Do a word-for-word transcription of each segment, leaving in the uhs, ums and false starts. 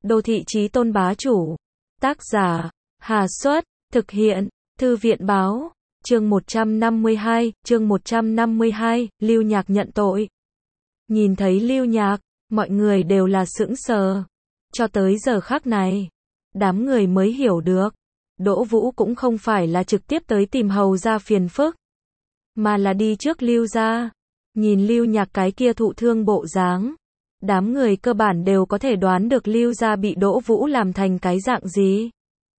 Đô thị chí tôn bá chủ. Tác giả, Hà Xuất, thực hiện, Thư viện báo, chương một trăm năm mươi hai, chương một trăm năm mươi hai, Lưu Nhạc nhận tội. Nhìn thấy Lưu Nhạc, mọi người đều là sững sờ. Cho tới giờ khắc này, đám người mới hiểu được, Đỗ Vũ cũng không phải là trực tiếp tới tìm Hầu gia phiền phức, mà là đi trước Lưu gia. Nhìn Lưu Nhạc cái kia thụ thương bộ dáng, đám người cơ bản đều có thể đoán được Lưu gia bị Đỗ Vũ làm thành cái dạng gì.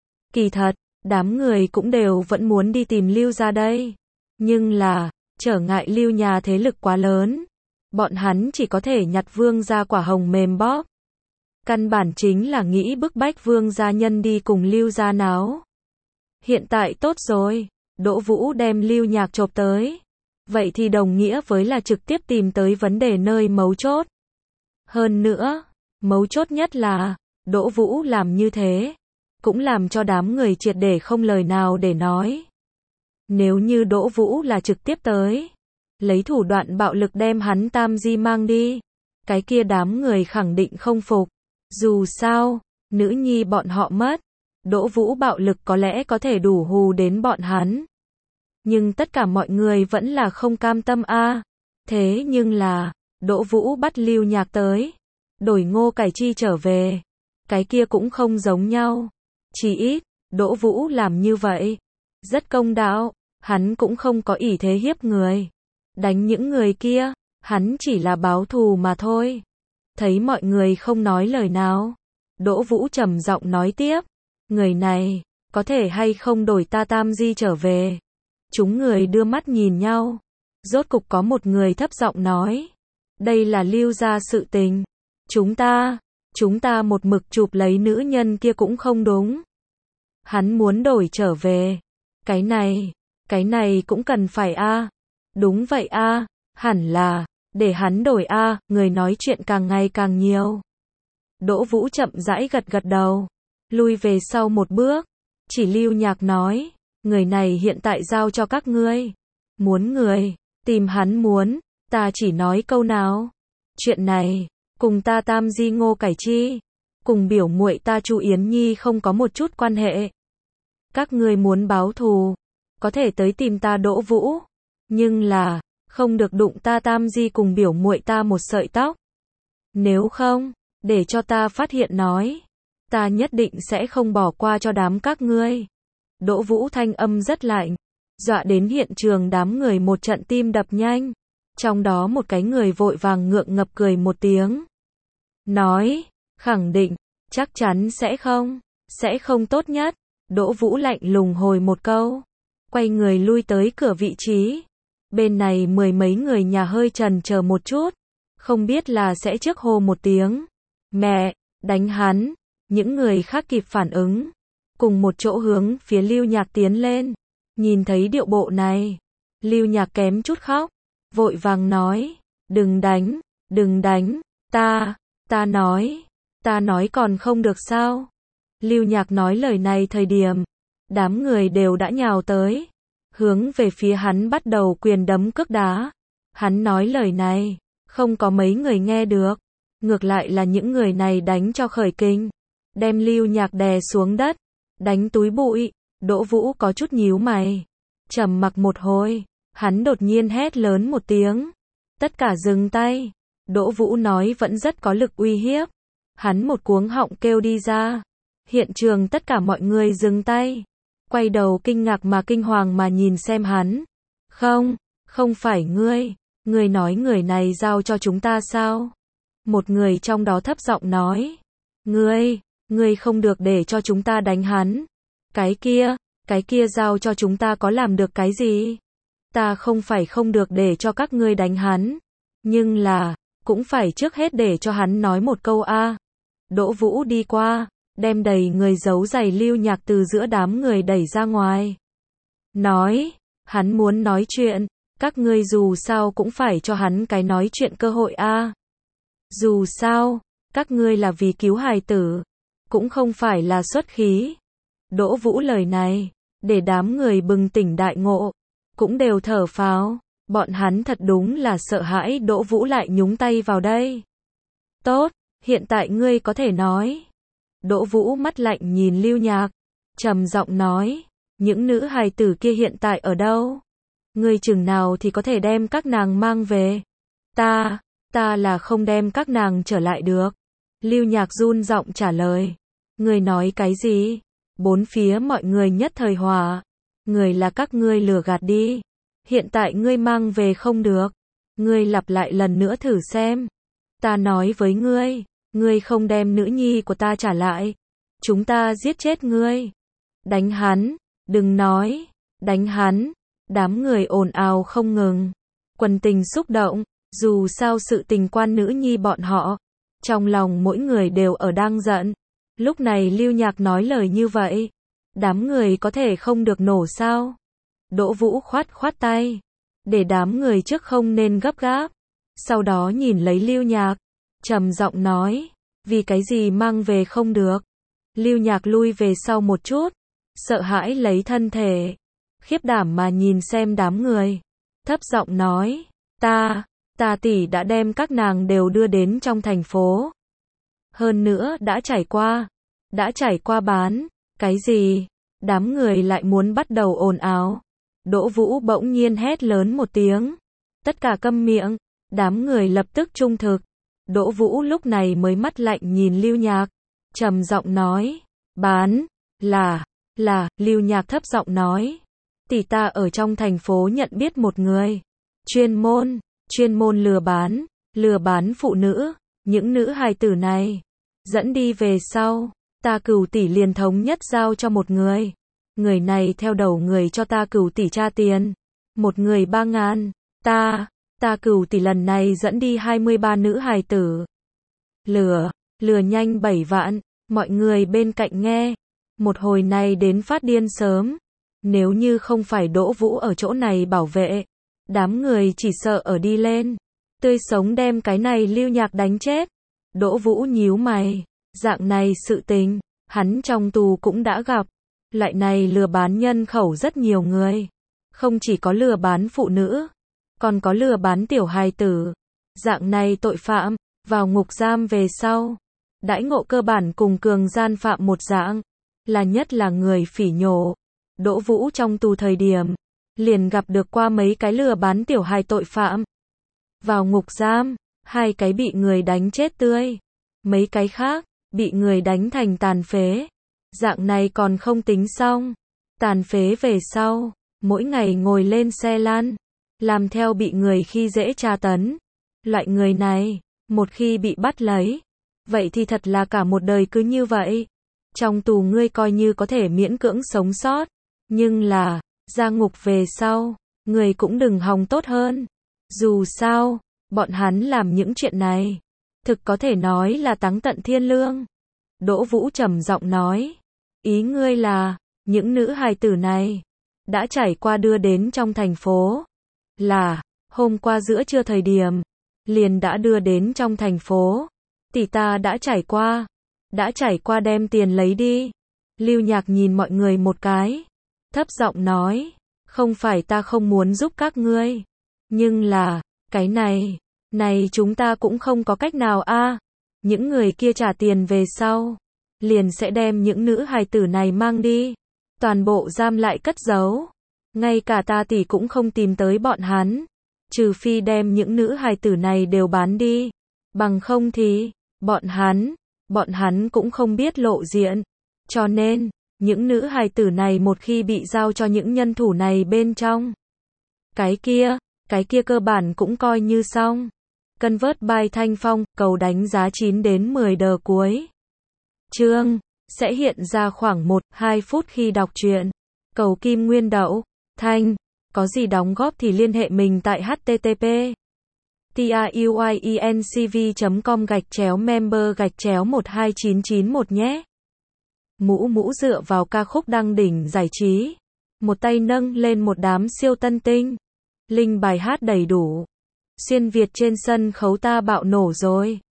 Kỳ thật, đám người cũng đều vẫn muốn đi tìm Lưu gia đây. Nhưng là, trở ngại Lưu nhà thế lực quá lớn. Bọn hắn chỉ có thể nhặt Vương gia quả hồng mềm bóp. Căn bản chính là nghĩ bức bách Vương gia nhân đi cùng Lưu gia náo. Hiện tại tốt rồi, Đỗ Vũ đem Lưu Nhạc chộp tới. Vậy thì đồng nghĩa với là trực tiếp tìm tới vấn đề nơi mấu chốt. Hơn nữa, mấu chốt nhất là, Đỗ Vũ làm như thế, cũng làm cho đám người triệt để không lời nào để nói. Nếu như Đỗ Vũ là trực tiếp tới, lấy thủ đoạn bạo lực đem hắn Tam Di mang đi, cái kia đám người khẳng định không phục. Dù sao, nữ nhi bọn họ mất, Đỗ Vũ bạo lực có lẽ có thể đủ hù đến bọn hắn. Nhưng tất cả mọi người vẫn là không cam tâm a. À. Thế nhưng là, Đỗ Vũ bắt Lưu Nhạc tới, đổi Ngô Cải Chi trở về, cái kia cũng không giống nhau. Chỉ ít, Đỗ Vũ làm như vậy, rất công đạo, hắn cũng không có ỷ thế hiếp người. Đánh những người kia, hắn chỉ là báo thù mà thôi. Thấy mọi người không nói lời nào, Đỗ Vũ trầm giọng nói tiếp, người này, có thể hay không đổi ta Tam Di trở về. Chúng người đưa mắt nhìn nhau, rốt cục có một người thấp giọng nói, đây là Lưu gia sự tình. Chúng ta, chúng ta một mực chụp lấy nữ nhân kia cũng không đúng. Hắn muốn đổi trở về. Cái này, cái này cũng cần phải a. À. Đúng vậy a, à, hẳn là, để hắn đổi a, à, người nói chuyện càng ngày càng nhiều. Đỗ Vũ chậm rãi gật gật đầu, lui về sau một bước, chỉ Lưu Nhạc nói, người này hiện tại giao cho các ngươi. Muốn người, tìm hắn muốn, ta chỉ nói câu nào. Chuyện này, cùng ta Tam Di Ngô Cải Chi, cùng biểu muội ta Chu Yến Nhi không có một chút quan hệ. Các ngươi muốn báo thù, có thể tới tìm ta Đỗ Vũ, nhưng là, không được đụng ta Tam Di cùng biểu muội ta một sợi tóc. Nếu không, để cho ta phát hiện nói, ta nhất định sẽ không bỏ qua cho đám các ngươi. Đỗ Vũ thanh âm rất lạnh, dọa đến hiện trường đám người một trận tim đập nhanh. Trong đó một cái người vội vàng ngượng ngập cười một tiếng. Nói, khẳng định, chắc chắn sẽ không, sẽ không tốt nhất. Đỗ Vũ lạnh lùng hồi một câu, quay người lui tới cửa vị trí. Bên này mười mấy người nhà hơi chần chờ một chút, không biết là sẽ trước hô một tiếng, mẹ, đánh hắn. Những người khác kịp phản ứng, cùng một chỗ hướng phía Lưu Nhạc tiến lên. Nhìn thấy điệu bộ này, Lưu Nhạc kém chút khóc, vội vàng nói, đừng đánh, đừng đánh, ta, ta nói, ta nói còn không được sao. Lưu Nhạc nói lời này thời điểm, đám người đều đã nhào tới, hướng về phía hắn bắt đầu quyền đấm cước đá. Hắn nói lời này, không có mấy người nghe được, ngược lại là những người này đánh cho khởi kinh, đem Lưu Nhạc đè xuống đất, đánh túi bụi. Đỗ Vũ có chút nhíu mày, trầm mặc một hồi, hắn đột nhiên hét lớn một tiếng, tất cả dừng tay. Đỗ Vũ nói vẫn rất có lực uy hiếp, hắn một cuống họng kêu đi ra. Hiện trường tất cả mọi người dừng tay, quay đầu kinh ngạc mà kinh hoàng mà nhìn xem hắn. Không, không phải ngươi, ngươi nói người này giao cho chúng ta sao? Một người trong đó thấp giọng nói, ngươi, ngươi không được để cho chúng ta đánh hắn. Cái kia, cái kia giao cho chúng ta có làm được cái gì? Ta không phải không được để cho các ngươi đánh hắn, nhưng là, cũng phải trước hết để cho hắn nói một câu a. À. Đỗ Vũ đi qua, đem đầy người giấu giày Lưu Nhạc từ giữa đám người đẩy ra ngoài. Nói, hắn muốn nói chuyện, các ngươi dù sao cũng phải cho hắn cái nói chuyện cơ hội a. À. Dù sao, các ngươi là vì cứu hài tử, cũng không phải là xuất khí. Đỗ Vũ lời này, để đám người bừng tỉnh đại ngộ, cũng đều thở phào, bọn hắn thật đúng là sợ hãi Đỗ Vũ lại nhúng tay vào đây. Tốt, hiện tại ngươi có thể nói. Đỗ Vũ mắt lạnh nhìn Lưu Nhạc, trầm giọng nói, những nữ hài tử kia hiện tại ở đâu? Ngươi chừng nào thì có thể đem các nàng mang về? Ta, ta là không đem các nàng trở lại được. Lưu Nhạc run giọng trả lời. Ngươi nói cái gì? Bốn phía mọi người nhất thời hòa. Người là các ngươi lừa gạt đi. Hiện tại ngươi mang về không được. Ngươi lặp lại lần nữa thử xem. Ta nói với ngươi, ngươi không đem nữ nhi của ta trả lại, chúng ta giết chết ngươi. Đánh hắn, đừng nói, đánh hắn. Đám người ồn ào không ngừng. Quần tình xúc động, dù sao sự tình quan nữ nhi bọn họ. Trong lòng mỗi người đều ở đang giận. Lúc này Lưu Nhạc nói lời như vậy. Đám người có thể không được nổ sao? Đỗ Vũ khoát khoát tay. Để đám người trước không nên gấp gáp. Sau đó nhìn lấy Lưu Nhạc. Trầm giọng nói. Vì cái gì mang về không được? Lưu Nhạc lui về sau một chút. Sợ hãi lấy thân thể. Khiếp đảm mà nhìn xem đám người. Thấp giọng nói. Ta, ta tỷ đã đem các nàng đều đưa đến trong thành phố. Hơn nữa đã trải qua. Đã trải qua bán. Cái gì? Đám người lại muốn bắt đầu ồn ào. Đỗ Vũ bỗng nhiên hét lớn một tiếng. Tất cả câm miệng. Đám người lập tức trung thực. Đỗ Vũ lúc này mới mắt lạnh nhìn Lưu Nhạc. Trầm giọng nói. Bán. Là. Là. Lưu Nhạc thấp giọng nói. Tỷ ta ở trong thành phố nhận biết một người. Chuyên môn. Chuyên môn lừa bán. Lừa bán phụ nữ. Những nữ hài tử này. Dẫn đi về sau. Ta Cửu tỷ liền thống nhất giao cho một người. Người này theo đầu người cho ta Cửu tỷ tra tiền. Một người ba ngàn. Ta. Ta Cửu tỷ lần này dẫn đi hai mươi ba nữ hài tử. Lừa. Lừa nhanh bảy vạn. Mọi người bên cạnh nghe. Một hồi này đến phát điên sớm. Nếu như không phải Đỗ Vũ ở chỗ này bảo vệ. Đám người chỉ sợ ở đi lên. Tươi sống đem cái này Lưu Nhạc đánh chết. Đỗ Vũ nhíu mày. Dạng này sự tình. Hắn trong tù cũng đã gặp. Loại này lừa bán nhân khẩu rất nhiều người. Không chỉ có lừa bán phụ nữ. Còn có lừa bán tiểu hài tử. Dạng này tội phạm. Vào ngục giam về sau. Đãi ngộ cơ bản cùng cường gian phạm một dạng. Là nhất là người phỉ nhổ. Đỗ Vũ trong tù thời điểm. Liền gặp được qua mấy cái lừa bán tiểu hài tội phạm. Vào ngục giam. Hai cái bị người đánh chết tươi. Mấy cái khác. Bị người đánh thành tàn phế. Dạng này còn không tính xong. Tàn phế về sau. Mỗi ngày ngồi lên xe lăn. Làm theo bị người khi dễ tra tấn. Loại người này. Một khi bị bắt lấy. Vậy thì thật là cả một đời cứ như vậy. Trong tù ngươi coi như có thể miễn cưỡng sống sót. Nhưng là. Ra ngục về sau. Người cũng đừng hòng tốt hơn. Dù sao. Bọn hắn làm những chuyện này. Thực có thể nói là táng tận thiên lương. Đỗ Vũ trầm giọng nói. Ý ngươi là. Những nữ hài tử này. Đã trải qua đưa đến trong thành phố. Là. Hôm qua giữa trưa thời điểm. Liền đã đưa đến trong thành phố. Tỷ ta đã trải qua. Đã trải qua đem tiền lấy đi. Lưu Nhạc nhìn mọi người một cái. Thấp giọng nói. Không phải ta không muốn giúp các ngươi. Nhưng là. Cái này. Này chúng ta cũng không có cách nào a. Những người kia trả tiền về sau. Liền sẽ đem những nữ hài tử này mang đi. Toàn bộ giam lại cất giấu. Ngay cả ta tỷ cũng không tìm tới bọn hắn. Trừ phi đem những nữ hài tử này đều bán đi. Bằng không thì. Bọn hắn. Bọn hắn cũng không biết lộ diện. Cho nên. Những nữ hài tử này một khi bị giao cho những nhân thủ này bên trong. Cái kia. Cái kia cơ bản cũng coi như xong. Convert by Thanh Phong, cầu đánh giá chín đến mười đờ cuối. Chương, sẽ hiện ra khoảng một đến hai phút khi đọc truyện. Cầu Kim Nguyên Đậu, Thanh, có gì đóng góp thì liên hệ mình tại http truyencv chấm com gạch chéo member gạch chéo một hai chín chín một nhé. Mũ mũ dựa vào ca khúc đăng đỉnh giải trí. Một tay nâng lên một đám siêu tân tinh. Linh bài hát đầy đủ. Xuyên Việt trên sân khấu ta bạo nổ rồi.